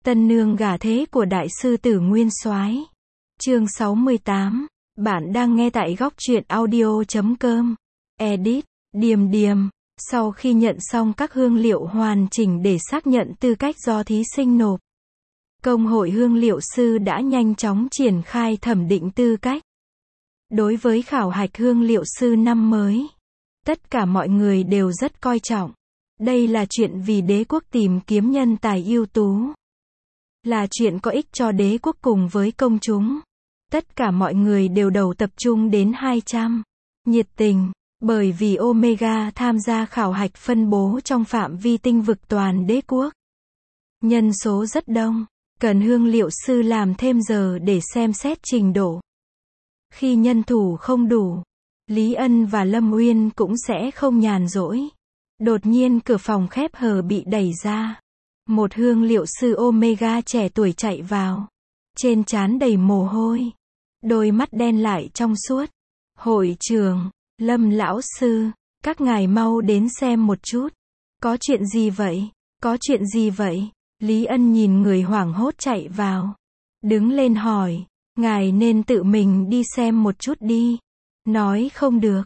Tân nương gả thế của đại sư tử Nguyên Soái. Chương 68. Bạn đang nghe tại góc truyện audio.com. Edit. Điềm điềm. Sau khi nhận xong các hương liệu hoàn chỉnh để xác nhận tư cách do thí sinh nộp, Công hội hương liệu sư đã nhanh chóng triển khai thẩm định tư cách. Đối với khảo hạch hương liệu sư năm mới, tất cả mọi người đều rất coi trọng. Đây là chuyện vì đế quốc tìm kiếm nhân tài ưu tú. Là chuyện có ích cho đế quốc cùng với công chúng. Tất cả mọi người đều đầu tập trung đến 200. Nhiệt tình, bởi vì Omega tham gia khảo hạch phân bố trong phạm vi tinh vực toàn đế quốc. Nhân số rất đông, cần hương liệu sư làm thêm giờ để xem xét trình độ. Khi nhân thủ không đủ, Lý Ân và Lâm Uyên cũng sẽ không nhàn rỗi. Đột nhiên cửa phòng khép hờ bị đẩy ra. Một hương liệu sư Omega trẻ tuổi chạy vào. Trên trán đầy mồ hôi. Đôi mắt đen lại trong suốt. Hội trưởng, Lâm lão sư, các ngài mau đến xem một chút. Có chuyện gì vậy? Có chuyện gì vậy? Lý Ân nhìn người hoảng hốt chạy vào. Đứng lên hỏi, ngài nên tự mình đi xem một chút đi. Nói không được,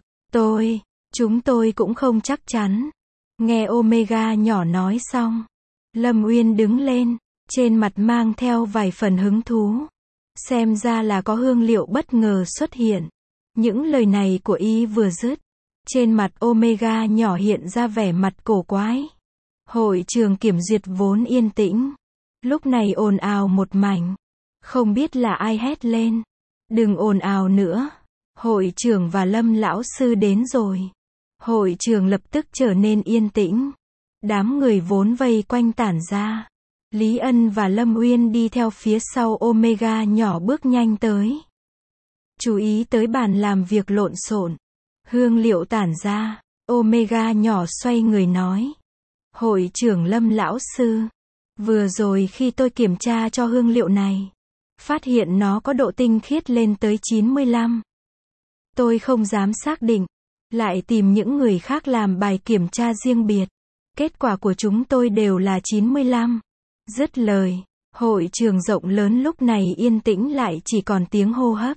chúng tôi cũng không chắc chắn. Nghe Omega nhỏ nói xong, Lâm Uyên đứng lên, trên mặt mang theo vài phần hứng thú. Xem ra là có hương liệu bất ngờ xuất hiện. Những lời này của y vừa dứt, trên mặt Omega nhỏ hiện ra vẻ mặt cổ quái. Hội trường kiểm duyệt vốn yên tĩnh, lúc này ồn ào một mảnh. Không biết là ai hét lên, đừng ồn ào nữa, hội trưởng và Lâm lão sư đến rồi. Hội trường lập tức trở nên yên tĩnh. Đám người vốn vây quanh tản ra. Lý Ân và Lâm Uyên đi theo phía sau Omega nhỏ bước nhanh tới. Chú ý tới bàn làm việc lộn xộn. Hương liệu tản ra. Omega nhỏ xoay người nói. Hội trưởng Lâm lão sư, vừa rồi khi tôi kiểm tra cho hương liệu này, phát hiện nó có độ tinh khiết lên tới 95. Tôi không dám xác định. Lại tìm những người khác làm bài kiểm tra riêng biệt. Kết quả của chúng tôi đều là 95. Dứt lời, hội trường rộng lớn lúc này yên tĩnh lại chỉ còn tiếng hô hấp.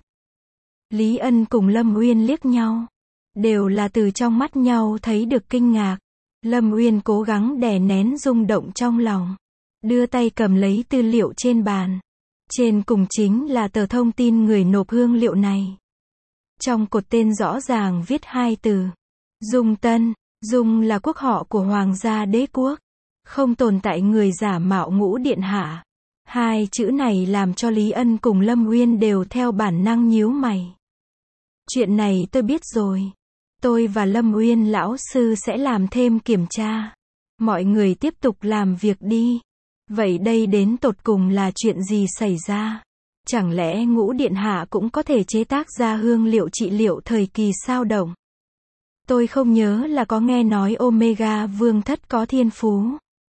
Lý Ân cùng Lâm Uyên liếc nhau. Đều là từ trong mắt nhau thấy được kinh ngạc. Lâm Uyên cố gắng đè nén rung động trong lòng. Đưa tay cầm lấy tư liệu trên bàn. Trên cùng chính là tờ thông tin người nộp hương liệu này. Trong cột tên rõ ràng viết hai từ. Dung Tân. Dung là quốc họ của Hoàng gia đế quốc. Không tồn tại người giả mạo Ngũ điện hạ. Hai chữ này làm cho Lý Ân cùng Lâm Uyên đều theo bản năng nhíu mày. Chuyện này tôi biết rồi. Tôi và Lâm Uyên lão sư sẽ làm thêm kiểm tra. Mọi người tiếp tục làm việc đi. Vậy đây đến tột cùng là chuyện gì xảy ra? Chẳng lẽ Ngũ điện hạ cũng có thể chế tác ra hương liệu trị liệu thời kỳ sao động? Tôi không nhớ là có nghe nói Omega vương thất có thiên phú.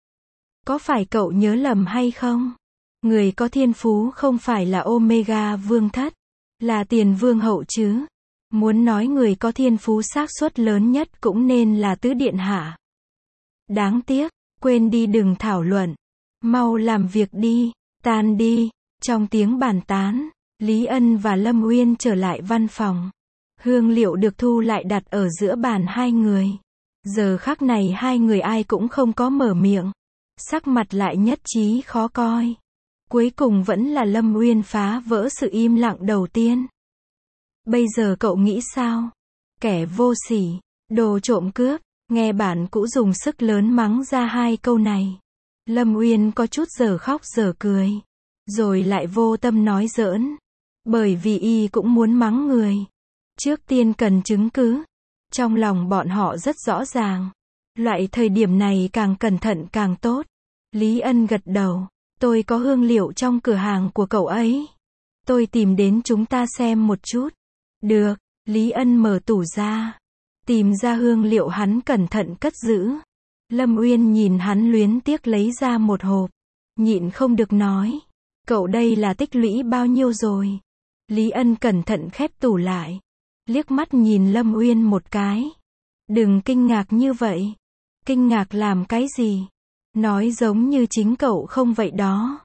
Có phải cậu nhớ lầm hay không? Người có thiên phú không phải là Omega vương thất, là Tiền vương hậu chứ. Muốn nói người có thiên phú xác suất lớn nhất cũng nên là Tứ điện hạ. Đáng tiếc, quên đi đừng thảo luận. Mau làm việc đi, tan đi. Trong tiếng bàn tán, Lý Ân và Lâm Uyên trở lại văn phòng. Hương liệu được thu lại đặt ở giữa bàn hai người. Giờ khắc này hai người ai cũng không có mở miệng. Sắc mặt lại nhất trí khó coi. Cuối cùng vẫn là Lâm Uyên phá vỡ sự im lặng đầu tiên. Bây giờ cậu nghĩ sao? Kẻ vô sỉ, đồ trộm cướp. Nghe bản cũ dùng sức lớn mắng ra hai câu này. Lâm Uyên có chút giờ khóc giờ cười. Rồi lại vô tâm nói giỡn. Bởi vì y cũng muốn mắng người. Trước tiên cần chứng cứ. Trong lòng bọn họ rất rõ ràng. Loại thời điểm này càng cẩn thận càng tốt. Lý Ân gật đầu. Tôi có hương liệu trong cửa hàng của cậu ấy. Tôi tìm đến chúng ta xem một chút. Được, Lý Ân mở tủ ra. Tìm ra hương liệu hắn cẩn thận cất giữ. Lâm Uyên nhìn hắn luyến tiếc lấy ra một hộp. Nhịn không được nói. Cậu đây là tích lũy bao nhiêu rồi? Lý Ân cẩn thận khép tủ lại. Liếc mắt nhìn Lâm Uyên một cái. Đừng kinh ngạc như vậy. Kinh ngạc làm cái gì? Nói giống như chính cậu không vậy đó.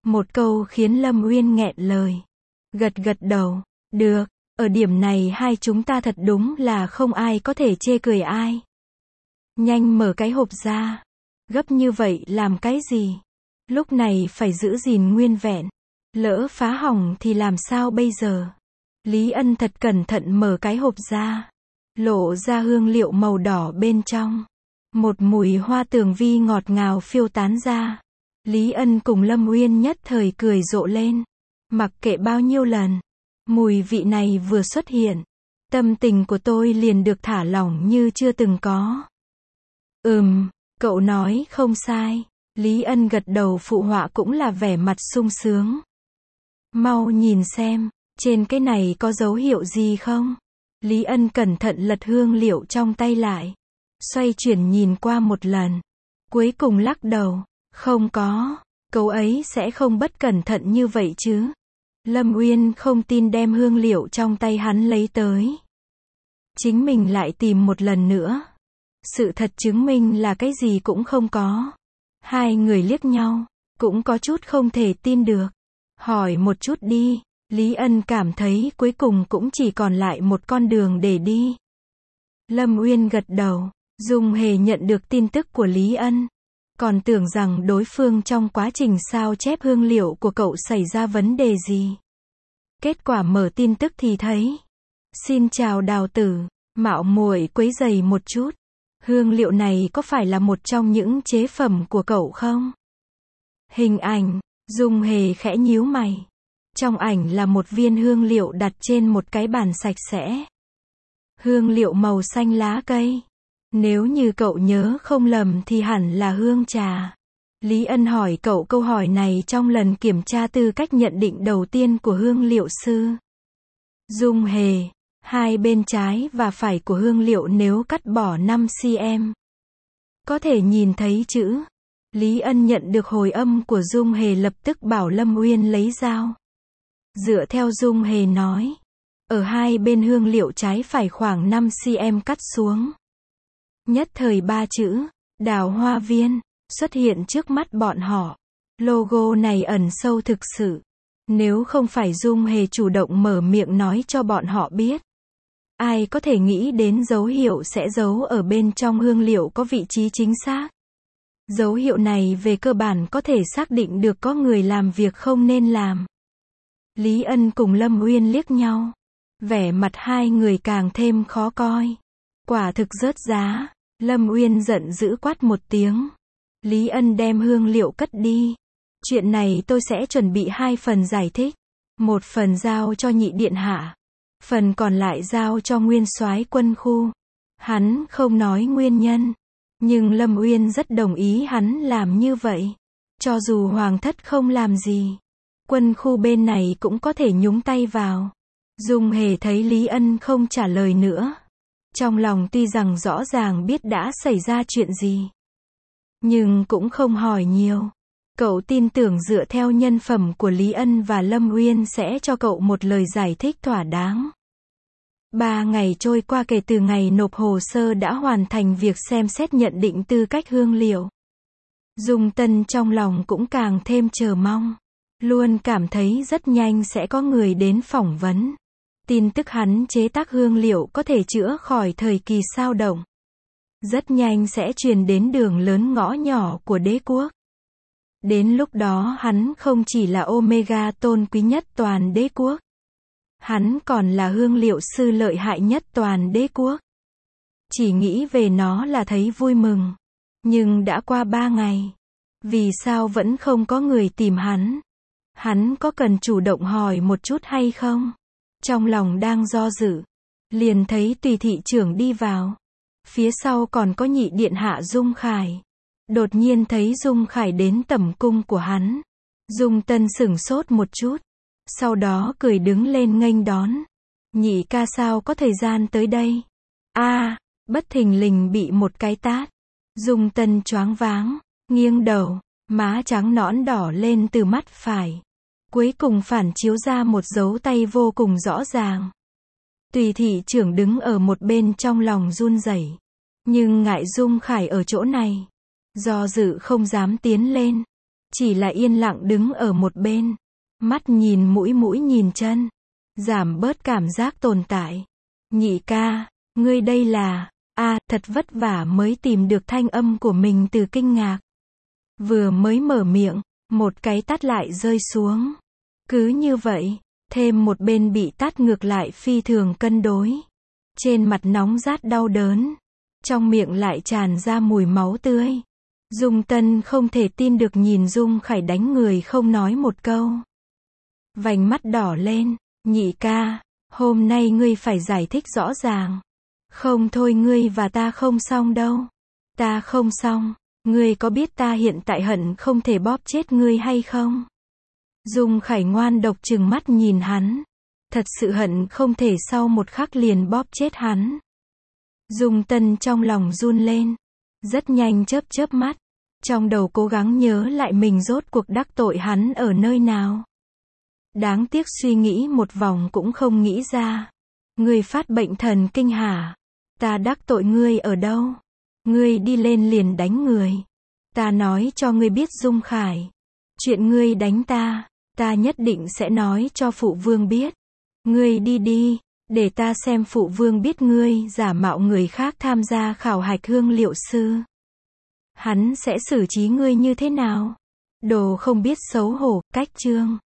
Một câu khiến Lâm Uyên nghẹn lời. Gật gật đầu. Được, ở điểm này hai chúng ta thật đúng là không ai có thể chê cười ai. Nhanh mở cái hộp ra. Gấp như vậy làm cái gì? Lúc này phải giữ gìn nguyên vẹn. Lỡ phá hỏng thì làm sao bây giờ? Lý Ân thật cẩn thận mở cái hộp ra. Lộ ra hương liệu màu đỏ bên trong. Một mùi hoa tường vi ngọt ngào phiêu tán ra. Lý Ân cùng Lâm Uyên nhất thời cười rộ lên. Mặc kệ bao nhiêu lần, mùi vị này vừa xuất hiện, tâm tình của tôi liền được thả lỏng như chưa từng có. Cậu nói không sai. Lý Ân gật đầu phụ họa cũng là vẻ mặt sung sướng. Mau nhìn xem, trên cái này có dấu hiệu gì không? Lý Ân cẩn thận lật hương liệu trong tay lại. Xoay chuyển nhìn qua một lần. Cuối cùng lắc đầu. Không có, cậu ấy sẽ không bất cẩn thận như vậy chứ. Lâm Uyên không tin đem hương liệu trong tay hắn lấy tới. Chính mình lại tìm một lần nữa. Sự thật chứng minh là cái gì cũng không có. Hai người liếc nhau, cũng có chút không thể tin được. Hỏi một chút đi. Lý Ân cảm thấy cuối cùng cũng chỉ còn lại một con đường để đi. Lâm Uyên gật đầu. Dung Hề nhận được tin tức của Lý Ân. Còn tưởng rằng đối phương trong quá trình sao chép hương liệu của cậu xảy ra vấn đề gì. Kết quả mở tin tức thì thấy. Xin chào Đào tử, mạo muội quấy rầy một chút. Hương liệu này có phải là một trong những chế phẩm của cậu không? Hình ảnh, Dung Hề khẽ nhíu mày. Trong ảnh là một viên hương liệu đặt trên một cái bàn sạch sẽ. Hương liệu màu xanh lá cây. Nếu như cậu nhớ không lầm thì hẳn là hương trà. Lý Ân hỏi cậu câu hỏi này trong lần kiểm tra tư cách nhận định đầu tiên của hương liệu sư. Dung Hề, hai bên trái và phải của hương liệu nếu cắt bỏ 5 cm. Có thể nhìn thấy chữ. Lý Ân nhận được hồi âm của Dung Hề lập tức bảo Lâm Uyên lấy dao. Dựa theo Dung Hề nói, ở hai bên hương liệu trái phải khoảng 5 cm cắt xuống. Nhất thời ba chữ, Đào Hoa Viên, xuất hiện trước mắt bọn họ. Logo này ẩn sâu thực sự. Nếu không phải Dung Hề chủ động mở miệng nói cho bọn họ biết. Ai có thể nghĩ đến dấu hiệu sẽ giấu ở bên trong hương liệu có vị trí chính xác. Dấu hiệu này về cơ bản có thể xác định được có người làm việc không nên làm. Lý Ân cùng Lâm Uyên liếc nhau. Vẻ mặt hai người càng thêm khó coi. Quả thực rớt giá. Lâm Uyên giận dữ quát một tiếng. Lý Ân đem hương liệu cất đi. Chuyện này tôi sẽ chuẩn bị 2 phần giải thích. Một phần giao cho nhị điện hạ. Phần còn lại giao cho nguyên soái quân khu. Hắn không nói nguyên nhân. Nhưng Lâm Uyên rất đồng ý hắn làm như vậy. Cho dù hoàng thất không làm gì, quân khu bên này cũng có thể nhúng tay vào. Dung Hề thấy Lý Ân không trả lời nữa. Trong lòng tuy rằng rõ ràng biết đã xảy ra chuyện gì, nhưng cũng không hỏi nhiều. Cậu tin tưởng dựa theo nhân phẩm của Lý Ân và Lâm Uyên sẽ cho cậu một lời giải thích thỏa đáng. 3 ngày trôi qua kể từ ngày nộp hồ sơ đã hoàn thành việc xem xét nhận định tư cách hương liệu. Dung Tân trong lòng cũng càng thêm chờ mong. Luôn cảm thấy rất nhanh sẽ có người đến phỏng vấn. Tin tức hắn chế tác hương liệu có thể chữa khỏi thời kỳ sao động. Rất nhanh sẽ truyền đến đường lớn ngõ nhỏ của đế quốc. Đến lúc đó hắn không chỉ là Omega tôn quý nhất toàn đế quốc. Hắn còn là hương liệu sư lợi hại nhất toàn đế quốc. Chỉ nghĩ về nó là thấy vui mừng. Nhưng đã qua 3 ngày. Vì sao vẫn không có người tìm hắn? Hắn có cần chủ động hỏi một chút hay không? Trong lòng đang do dự. Liền thấy tùy thị trưởng đi vào. Phía sau còn có nhị điện hạ Dung Khải. Đột nhiên thấy Dung Khải đến tẩm cung của hắn. Dung Tân sửng sốt một chút. Sau đó cười đứng lên nghênh đón. Nhị ca sao có thời gian tới đây? Bất thình lình bị một cái tát. Dung Tân choáng váng, nghiêng đầu, má trắng nõn đỏ lên từ mắt phải. Cuối cùng phản chiếu ra một dấu tay vô cùng rõ ràng. Tùy thị trưởng đứng ở một bên trong lòng run rẩy. Nhưng ngại Dung Khải ở chỗ này. Do dự không dám tiến lên. chỉ là yên lặng đứng ở một bên, mắt nhìn mũi mũi nhìn chân, giảm bớt cảm giác tồn tại. Nhị ca, ngươi đây là, thật vất vả mới tìm được thanh âm của mình từ kinh ngạc. Vừa mới mở miệng, một cái tát lại rơi xuống. Cứ như vậy, thêm một bên bị tát ngược lại phi thường cân đối. Trên mặt nóng rát đau đớn, trong miệng lại tràn ra mùi máu tươi. Dung Tân không thể tin được nhìn Dung Khải đánh người không nói một câu. Vành mắt đỏ lên, nhị ca, hôm nay ngươi phải giải thích rõ ràng. Không thôi ngươi và ta không xong đâu. Ta không xong, ngươi có biết ta hiện tại hận không thể bóp chết ngươi hay không? Dung Khải ngoan độc trừng mắt nhìn hắn. Thật sự hận không thể sau một khắc liền bóp chết hắn. Dung Tân trong lòng run lên. Rất nhanh chớp mắt. Trong đầu cố gắng nhớ lại mình rốt cuộc đắc tội hắn ở nơi nào. Đáng tiếc suy nghĩ một vòng cũng không nghĩ ra. Ngươi phát bệnh thần kinh hả? Ta đắc tội ngươi ở đâu? Ngươi đi lên liền đánh người. Ta nói cho ngươi biết Dung Khải. Chuyện ngươi đánh ta, ta nhất định sẽ nói cho phụ vương biết. Ngươi đi, để ta xem phụ vương biết ngươi giả mạo người khác tham gia khảo hạch hương liệu sư. Hắn sẽ xử trí ngươi như thế nào? Đồ không biết xấu hổ, cách chương.